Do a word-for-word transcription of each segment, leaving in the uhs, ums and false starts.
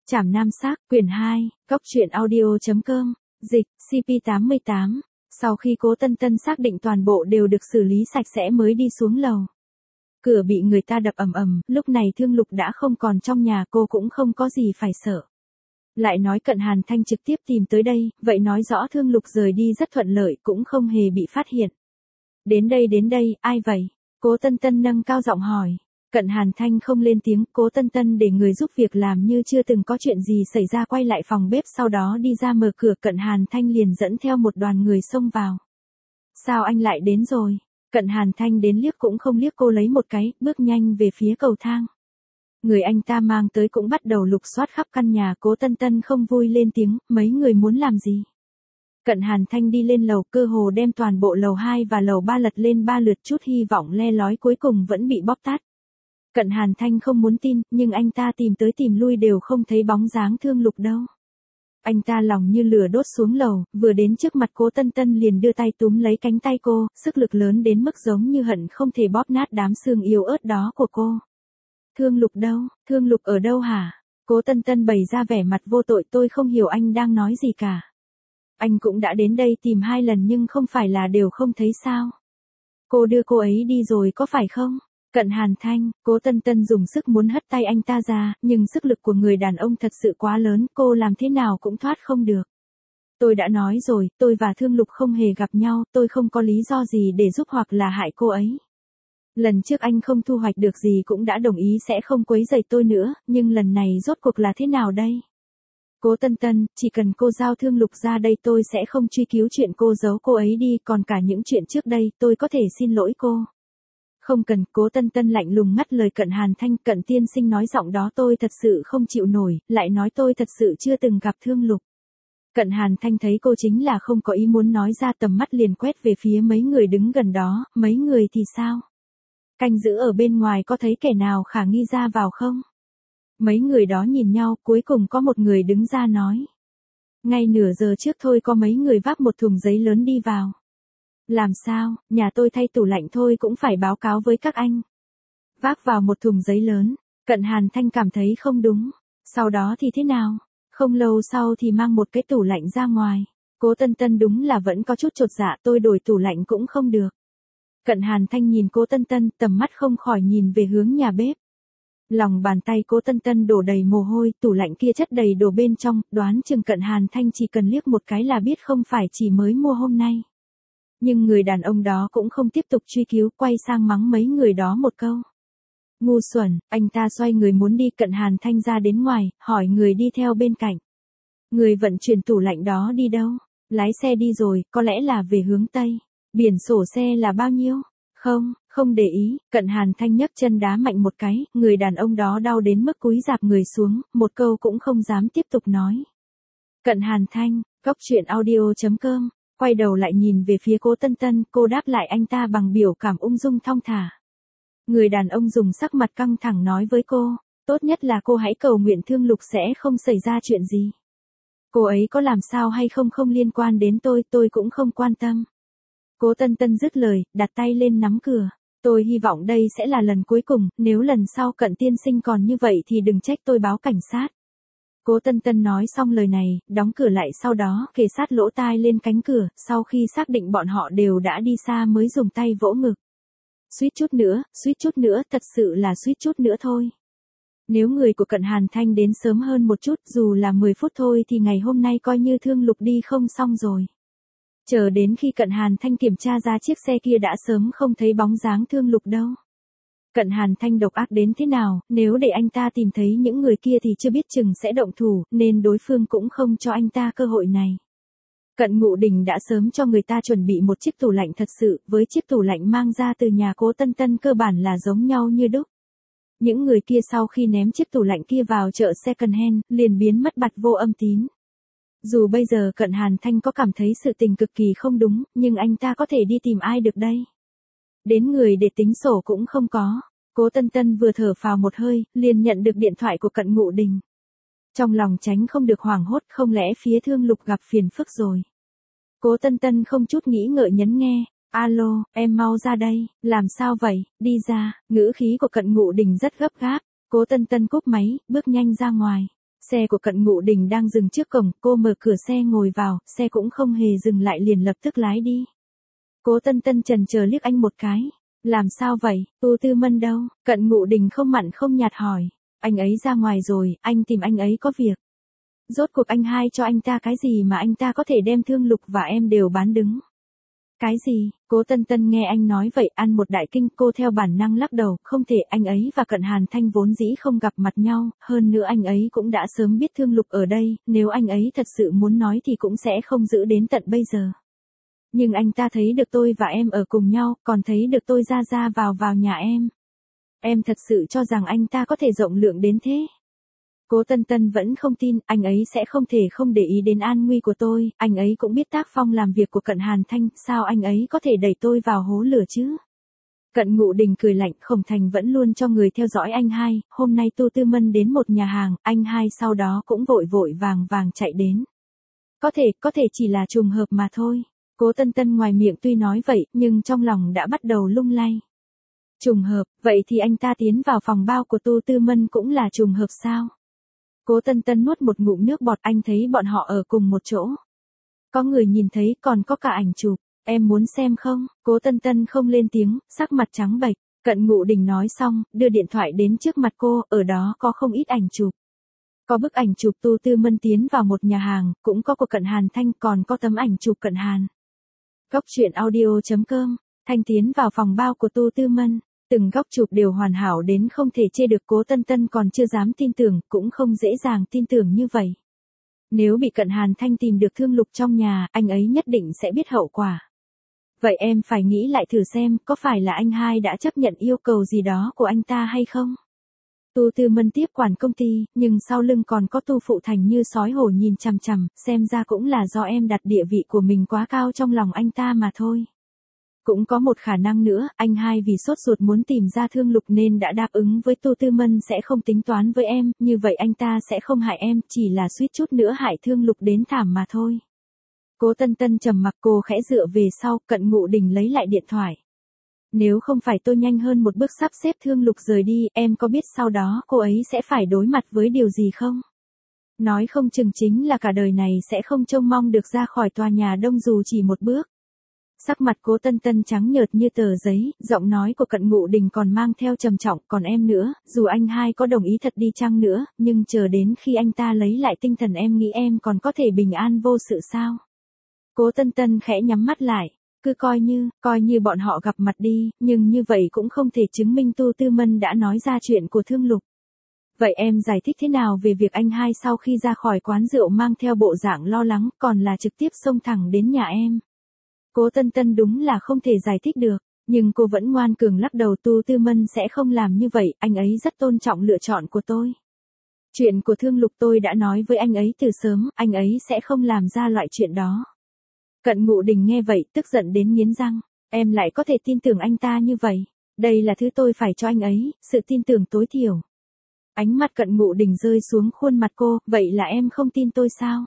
Trảm Nam Xác, quyển hai, Cốc truyện audio chấm com, dịch, xê pê tám mươi tám. Sau khi Cố Tân Tân xác định toàn bộ đều được xử lý sạch sẽ mới đi xuống lầu. Cửa bị người ta đập ầm ầm, lúc này Thương Lục đã không còn trong nhà, cô cũng không có gì phải sợ. Lại nói Cận Hàn Thanh trực tiếp tìm tới đây, vậy nói rõ Thương Lục rời đi rất thuận lợi, cũng không hề bị phát hiện. Đến đây đến đây, ai vậy? Cố Tân Tân nâng cao giọng hỏi. Cận Hàn Thanh không lên tiếng, Cố Tân Tân để người giúp việc làm như chưa từng có chuyện gì xảy ra, quay lại phòng bếp, sau đó đi ra mở cửa. Cận Hàn Thanh liền dẫn theo một đoàn người xông vào. Sao anh lại đến rồi? Cận Hàn Thanh đến liếc cũng không liếc cô lấy một cái, bước nhanh về phía cầu thang. Người anh ta mang tới cũng bắt đầu lục soát khắp căn nhà. Cố Tân Tân không vui lên tiếng, mấy người muốn làm gì? Cận Hàn Thanh đi lên lầu, cơ hồ đem toàn bộ lầu hai và lầu ba lật lên ba lượt, chút hy vọng le lói cuối cùng vẫn bị bóp tát. Cận Hàn Thanh không muốn tin, nhưng anh ta tìm tới tìm lui đều không thấy bóng dáng Thương Lục đâu. Anh ta lòng như lửa đốt xuống lầu, vừa đến trước mặt Cố Tân Tân liền đưa tay túm lấy cánh tay cô, sức lực lớn đến mức giống như hận không thể bóp nát đám xương yếu ớt đó của cô. Thương Lục đâu? Thương Lục ở đâu hả? Cố Tân Tân bày ra vẻ mặt vô tội, tôi không hiểu anh đang nói gì cả. Anh cũng đã đến đây tìm hai lần nhưng không phải là đều không thấy sao? Cô đưa cô ấy đi rồi có phải không? Cận Hàn Thanh, Cố Tân Tân dùng sức muốn hất tay anh ta ra, nhưng sức lực của người đàn ông thật sự quá lớn, cô làm thế nào cũng thoát không được. Tôi đã nói rồi, tôi và Thương Lục không hề gặp nhau, tôi không có lý do gì để giúp hoặc là hại cô ấy. Lần trước anh không thu hoạch được gì cũng đã đồng ý sẽ không quấy rầy tôi nữa, nhưng lần này rốt cuộc là thế nào đây? Cố Tân Tân, chỉ cần cô giao Thương Lục ra đây tôi sẽ không truy cứu chuyện cô giấu cô ấy đi, còn cả những chuyện trước đây tôi có thể xin lỗi cô. Không cần. Cố Tân Tân lạnh lùng ngắt lời Cận Hàn Thanh. Cận tiên sinh nói giọng đó tôi thật sự không chịu nổi, lại nói tôi thật sự chưa từng gặp Thương Lục. Cận Hàn Thanh thấy cô chính là không có ý muốn nói ra, tầm mắt liền quét về phía mấy người đứng gần đó. Mấy người thì sao? Canh giữ ở bên ngoài có thấy kẻ nào khả nghi ra vào không? Mấy người đó nhìn nhau, cuối cùng có một người đứng ra nói. Ngay nửa giờ trước thôi có mấy người vác một thùng giấy lớn đi vào. Làm sao, nhà tôi thay tủ lạnh thôi cũng phải báo cáo với các anh. Vác vào một thùng giấy lớn, Cận Hàn Thanh cảm thấy không đúng. Sau đó thì thế nào? Không lâu sau thì mang một cái tủ lạnh ra ngoài. Cố Tân Tân đúng là vẫn có chút chột dạ, tôi đổi tủ lạnh cũng không được. Cận Hàn Thanh nhìn Cố Tân Tân, tầm mắt không khỏi nhìn về hướng nhà bếp. Lòng bàn tay Cố Tân Tân đổ đầy mồ hôi, tủ lạnh kia chất đầy đồ bên trong, đoán chừng Cận Hàn Thanh chỉ cần liếc một cái là biết không phải chỉ mới mua hôm nay. Nhưng người đàn ông đó cũng không tiếp tục truy cứu, quay sang mắng mấy người đó một câu. Ngu xuẩn, anh ta xoay người muốn đi. Cận Hàn Thanh ra đến ngoài, hỏi người đi theo bên cạnh. Người vận chuyển tủ lạnh đó đi đâu? Lái xe đi rồi, có lẽ là về hướng Tây. Biển sổ xe là bao nhiêu? Không, không để ý. Cận Hàn Thanh nhấc chân đá mạnh một cái, người đàn ông đó đau đến mức cúi rạp người xuống, một câu cũng không dám tiếp tục nói. Cận Hàn Thanh, Cốc truyện audio chấm com. Quay đầu lại nhìn về phía Cố Tân Tân, cô đáp lại anh ta bằng biểu cảm ung dung thong thả. Người đàn ông dùng sắc mặt căng thẳng nói với cô, tốt nhất là cô hãy cầu nguyện Thương Lục sẽ không xảy ra chuyện gì. Cô ấy có làm sao hay không không liên quan đến tôi, tôi cũng không quan tâm. Cố Tân Tân dứt lời, đặt tay lên nắm cửa. Tôi hy vọng đây sẽ là lần cuối cùng, nếu lần sau Cận tiên sinh còn như vậy thì đừng trách tôi báo cảnh sát. Cố Tân Tân nói xong lời này, đóng cửa lại, sau đó kề sát lỗ tai lên cánh cửa, sau khi xác định bọn họ đều đã đi xa mới dùng tay vỗ ngực. Suýt chút nữa, suýt chút nữa, thật sự là suýt chút nữa thôi. Nếu người của Cận Hàn Thanh đến sớm hơn một chút, dù là mười phút thôi thì ngày hôm nay coi như Thương Lục đi không xong rồi. Chờ đến khi Cận Hàn Thanh kiểm tra ra chiếc xe kia đã sớm không thấy bóng dáng Thương Lục đâu. Cận Hàn Thanh độc ác đến thế nào, nếu để anh ta tìm thấy những người kia thì chưa biết chừng sẽ động thủ, nên đối phương cũng không cho anh ta cơ hội này. Cận Ngụ Đình đã sớm cho người ta chuẩn bị một chiếc tủ lạnh thật sự, với chiếc tủ lạnh mang ra từ nhà Cố Tân Tân cơ bản là giống nhau như đúc. Những người kia sau khi ném chiếc tủ lạnh kia vào chợ second hand, liền biến mất bặt vô âm tín. Dù bây giờ Cận Hàn Thanh có cảm thấy sự tình cực kỳ không đúng, nhưng anh ta có thể đi tìm ai được đây? Đến người để tính sổ cũng không có. Cố Tân Tân vừa thở phào một hơi, liền nhận được điện thoại của Cận Ngụ Đình. Trong lòng tránh không được hoảng hốt, không lẽ phía Thương Lục gặp phiền phức rồi. Cố Tân Tân không chút nghĩ ngợi nhấn nghe. Alo, em mau ra đây. Làm sao vậy? Đi ra. Ngữ khí của Cận Ngụ Đình rất gấp gáp. Cố Tân Tân cúp máy, bước nhanh ra ngoài. Xe của Cận Ngụ Đình đang dừng trước cổng, cô mở cửa xe ngồi vào, xe cũng không hề dừng lại liền lập tức lái đi. Cố Tân Tân chần chờ liếc anh một cái. Làm sao vậy, Tu Tư Mân đâu? Cận Ngụ Đình không mặn không nhạt hỏi. Anh ấy ra ngoài rồi, anh tìm anh ấy có việc. Rốt cuộc anh hai cho anh ta cái gì mà anh ta có thể đem Thương Lục và em đều bán đứng? Cái gì? Cố Tân Tân nghe anh nói vậy ăn một đại kinh, cô theo bản năng lắc đầu, không thể, anh ấy và Cận Hàn Thanh vốn dĩ không gặp mặt nhau, hơn nữa anh ấy cũng đã sớm biết Thương Lục ở đây, nếu anh ấy thật sự muốn nói thì cũng sẽ không giữ đến tận bây giờ. Nhưng anh ta thấy được tôi và em ở cùng nhau, còn thấy được tôi ra ra vào vào nhà em. Em thật sự cho rằng anh ta có thể rộng lượng đến thế? Cố Tân Tân vẫn không tin, anh ấy sẽ không thể không để ý đến an nguy của tôi, anh ấy cũng biết tác phong làm việc của Cận Hàn Thanh, sao anh ấy có thể đẩy tôi vào hố lửa chứ? Cận Ngụ Đình cười lạnh, Khổng Thành vẫn luôn cho người theo dõi anh hai, hôm nay Tu Tư Mân đến một nhà hàng, anh hai sau đó cũng vội vội vàng vàng chạy đến. Có thể, có thể chỉ là trùng hợp mà thôi. Cố Tân Tân ngoài miệng tuy nói vậy, nhưng trong lòng đã bắt đầu lung lay. Trùng hợp, vậy thì anh ta tiến vào phòng bao của Tu Tư Mân cũng là trùng hợp sao? Cố Tân Tân nuốt một ngụm nước bọt, anh thấy bọn họ ở cùng một chỗ. Có người nhìn thấy, còn có cả ảnh chụp, em muốn xem không? Cố Tân Tân không lên tiếng, sắc mặt trắng bệch. Cận Ngụ Đình nói xong, đưa điện thoại đến trước mặt cô, ở đó có không ít ảnh chụp. Có bức ảnh chụp Tu Tư Mân tiến vào một nhà hàng, cũng có của Cận Hàn Thanh, còn có tấm ảnh chụp Cận Hàn. Góc truyện audio chấm com, Thanh tiến vào phòng bao của Tu Tư Mân. Từng góc chụp đều hoàn hảo đến không thể chê được, Cố Tân Tân còn chưa dám tin tưởng, cũng không dễ dàng tin tưởng như vậy. Nếu bị Cận Hàn Thanh tìm được Thương Lục trong nhà, anh ấy nhất định sẽ biết hậu quả. Vậy em phải nghĩ lại thử xem, có phải là anh hai đã chấp nhận yêu cầu gì đó của anh ta hay không? Tu Tư Mân tiếp quản công ty, nhưng sau lưng còn có Tu Phụ Thành như sói hổ nhìn chằm chằm, xem ra cũng là do em đặt địa vị của mình quá cao trong lòng anh ta mà thôi. Cũng có một khả năng nữa, anh hai vì sốt ruột muốn tìm ra Thương Lục nên đã đáp ứng với Tu Tư Mân sẽ không tính toán với em, như vậy anh ta sẽ không hại em, chỉ là suýt chút nữa hại Thương Lục đến thảm mà thôi. Cố Tân Tân trầm mặc, cô khẽ dựa về sau, Cận Ngụ Đình lấy lại điện thoại. Nếu không phải tôi nhanh hơn một bước sắp xếp Thương Lục rời đi, em có biết sau đó cô ấy sẽ phải đối mặt với điều gì không? Nói không chừng chính là cả đời này sẽ không trông mong được ra khỏi tòa nhà Đông dù chỉ một bước. Sắc mặt Cố Tân Tân trắng nhợt như tờ giấy, giọng nói của Cận Ngụ Đình còn mang theo trầm trọng, còn em nữa, dù anh hai có đồng ý thật đi chăng nữa, nhưng chờ đến khi anh ta lấy lại tinh thần em nghĩ em còn có thể bình an vô sự sao? Cố Tân Tân khẽ nhắm mắt lại, cứ coi như, coi như bọn họ gặp mặt đi, nhưng như vậy cũng không thể chứng minh Tu Tư Mân đã nói ra chuyện của Thương Lục. Vậy em giải thích thế nào về việc anh hai sau khi ra khỏi quán rượu mang theo bộ dạng lo lắng, còn là trực tiếp xông thẳng đến nhà em? Cố Tân Tân đúng là không thể giải thích được, nhưng cô vẫn ngoan cường lắc đầu. Tu Tư Mân sẽ không làm như vậy, anh ấy rất tôn trọng lựa chọn của tôi. Chuyện của Thương Lục tôi đã nói với anh ấy từ sớm, anh ấy sẽ không làm ra loại chuyện đó. Cận Ngụ Đình nghe vậy, tức giận đến nghiến răng, em lại có thể tin tưởng anh ta như vậy, đây là thứ tôi phải cho anh ấy, sự tin tưởng tối thiểu. Ánh mắt Cận Ngụ Đình rơi xuống khuôn mặt cô, vậy là em không tin tôi sao?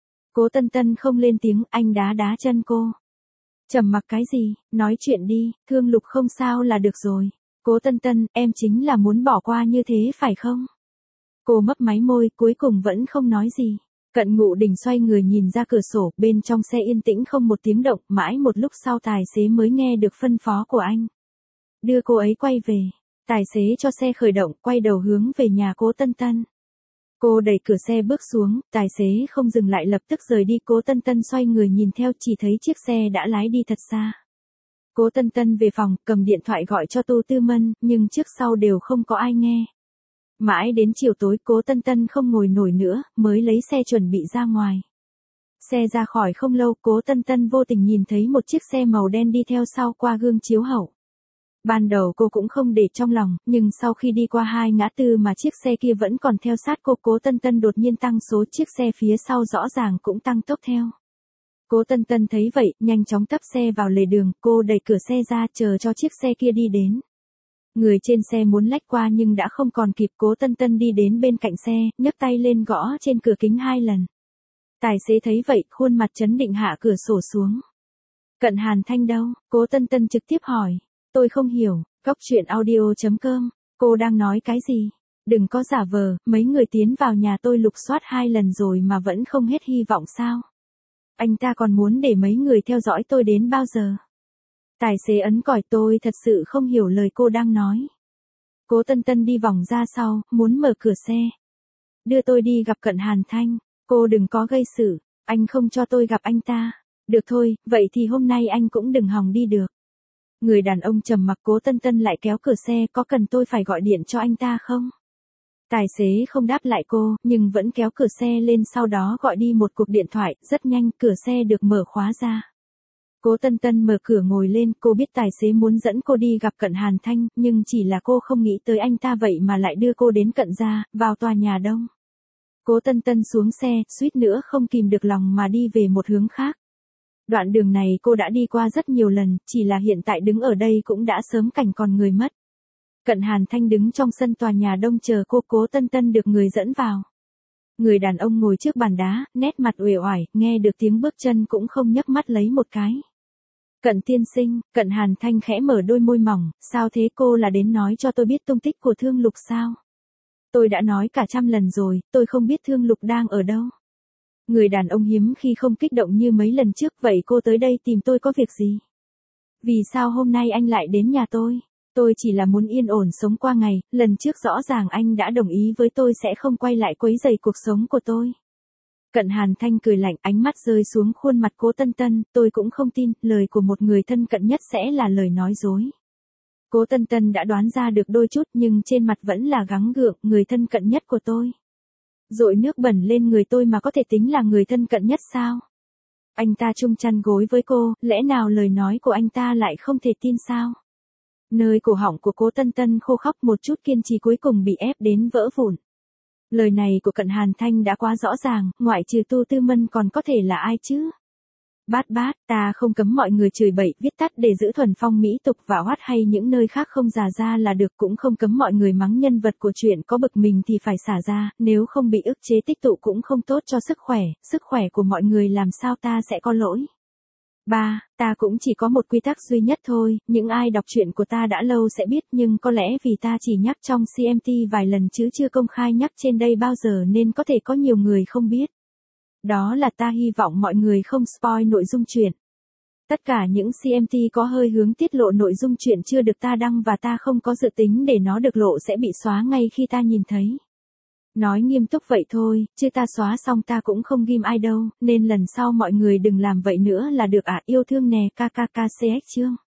Cố Tân Tân không lên tiếng, anh đá đá chân cô. Trầm mặc cái gì, nói chuyện đi, Thương Lục không sao là được rồi. Cố Tân Tân, em chính là muốn bỏ qua như thế phải không? Cô mấp máy môi, cuối cùng vẫn không nói gì. Cận Ngụ Đình xoay người nhìn ra cửa sổ, bên trong xe yên tĩnh không một tiếng động, mãi một lúc sau tài xế mới nghe được phân phó của anh. Đưa cô ấy quay về. Tài xế cho xe khởi động, quay đầu hướng về nhà Cố Tân Tân. Cô đẩy cửa xe bước xuống, tài xế không dừng lại lập tức rời đi. Cố Tân Tân xoay người nhìn theo, chỉ thấy chiếc xe đã lái đi thật xa. Cố Tân Tân về phòng, cầm điện thoại gọi cho Tu Tư Mân, nhưng trước sau đều không có ai nghe. Mãi đến chiều tối, Cố Tân Tân không ngồi nổi nữa, mới lấy xe chuẩn bị ra ngoài. Xe ra khỏi không lâu, Cố Tân Tân vô tình nhìn thấy một chiếc xe màu đen đi theo sau qua gương chiếu hậu. Ban đầu cô cũng không để trong lòng, nhưng sau khi đi qua hai ngã tư mà chiếc xe kia vẫn còn theo sát cô, Cố Tân Tân đột nhiên tăng số, chiếc xe phía sau rõ ràng cũng tăng tốc theo. Cố Tân Tân thấy vậy, nhanh chóng tấp xe vào lề đường, cô đẩy cửa xe ra chờ cho chiếc xe kia đi đến. Người trên xe muốn lách qua nhưng đã không còn kịp. Cố Tân Tân đi đến bên cạnh xe, nhấc tay lên gõ trên cửa kính hai lần. Tài xế thấy vậy, khuôn mặt trấn định hạ cửa sổ xuống. Cận Hàn Thanh đâu? Cố Tân Tân trực tiếp hỏi. Tôi không hiểu, góc truyện audio chấm com, cô đang nói cái gì? Đừng có giả vờ, mấy người tiến vào nhà tôi lục soát hai lần rồi mà vẫn không hết hy vọng sao? Anh ta còn muốn để mấy người theo dõi tôi đến bao giờ? Tài xế ấn còi, tôi thật sự không hiểu lời cô đang nói. Cố Tân Tân đi vòng ra sau, muốn mở cửa xe. Đưa tôi đi gặp Cận Hàn Thanh. Cô đừng có gây sự, anh không cho tôi gặp anh ta. Được thôi, vậy thì hôm nay anh cũng đừng hòng đi được. Người đàn ông trầm mặc. Cố Tân Tân lại kéo cửa xe, có cần tôi phải gọi điện cho anh ta không? Tài xế không đáp lại cô, nhưng vẫn kéo cửa xe lên, sau đó gọi đi một cuộc điện thoại. Rất nhanh, cửa xe được mở khóa ra. Cố Tân Tân mở cửa ngồi lên, cô biết tài xế muốn dẫn cô đi gặp Cận Hàn Thanh, nhưng chỉ là cô không nghĩ tới anh ta vậy mà lại đưa cô đến Cận gia, vào tòa nhà đông. Cố Tân Tân xuống xe, suýt nữa không kìm được lòng mà đi về một hướng khác. Đoạn đường này cô đã đi qua rất nhiều lần, chỉ là hiện tại đứng ở đây cũng đã sớm cảnh còn người mất. Cận Hàn Thanh đứng trong sân tòa nhà đông chờ cô. Cố Tân Tân được người dẫn vào. Người đàn ông ngồi trước bàn đá, nét mặt uể oải, nghe được tiếng bước chân cũng không nhấc mắt lấy một cái. Cận tiên sinh, Cận Hàn Thanh khẽ mở đôi môi mỏng, sao thế, cô là đến nói cho tôi biết tung tích của Thương Lục sao? Tôi đã nói cả trăm lần rồi, tôi không biết Thương Lục đang ở đâu. Người đàn ông hiếm khi không kích động như mấy lần trước, vậy cô tới đây tìm tôi có việc gì? Vì sao hôm nay anh lại đến nhà tôi? Tôi chỉ là muốn yên ổn sống qua ngày, lần trước rõ ràng anh đã đồng ý với tôi sẽ không quay lại quấy rầy cuộc sống của tôi. Cận Hàn Thanh cười lạnh, ánh mắt rơi xuống khuôn mặt Cố Tân Tân, tôi cũng không tin, lời của một người thân cận nhất sẽ là lời nói dối. Cố Tân Tân đã đoán ra được đôi chút nhưng trên mặt vẫn là gắng gượng, người thân cận nhất của tôi. Dội nước bẩn lên người tôi mà có thể tính là người thân cận nhất sao? Anh ta chung chăn gối với cô, lẽ nào lời nói của anh ta lại không thể tin sao? Nơi cổ họng của Cố Tân Tân khô khốc, một chút kiên trì cuối cùng bị ép đến vỡ vụn. Lời này của Cận Hàn Thanh đã quá rõ ràng, ngoại trừ Tu Tư Mân còn có thể là ai chứ? Bát bát, ta không cấm mọi người chửi bậy, viết tắt để giữ thuần phong mỹ tục và hoát hay những nơi khác không già ra là được, cũng không cấm mọi người mắng nhân vật của chuyện có bực mình thì phải xả ra, nếu không bị ức chế tích tụ cũng không tốt cho sức khỏe, sức khỏe của mọi người làm sao ta sẽ có lỗi. Ba, ta cũng chỉ có một quy tắc duy nhất thôi, những ai đọc truyện của ta đã lâu sẽ biết, nhưng có lẽ vì ta chỉ nhắc trong xê em tê vài lần chứ chưa công khai nhắc trên đây bao giờ nên có thể có nhiều người không biết. Đó là ta hy vọng mọi người không spoil nội dung truyện. Tất cả những xê em tê có hơi hướng tiết lộ nội dung truyện chưa được ta đăng và ta không có dự tính để nó được lộ sẽ bị xóa ngay khi ta nhìn thấy. Nói nghiêm túc vậy thôi, chứ ta xóa xong ta cũng không ghim ai đâu, nên lần sau mọi người đừng làm vậy nữa là được ạ. À, yêu thương nè, kkk chương.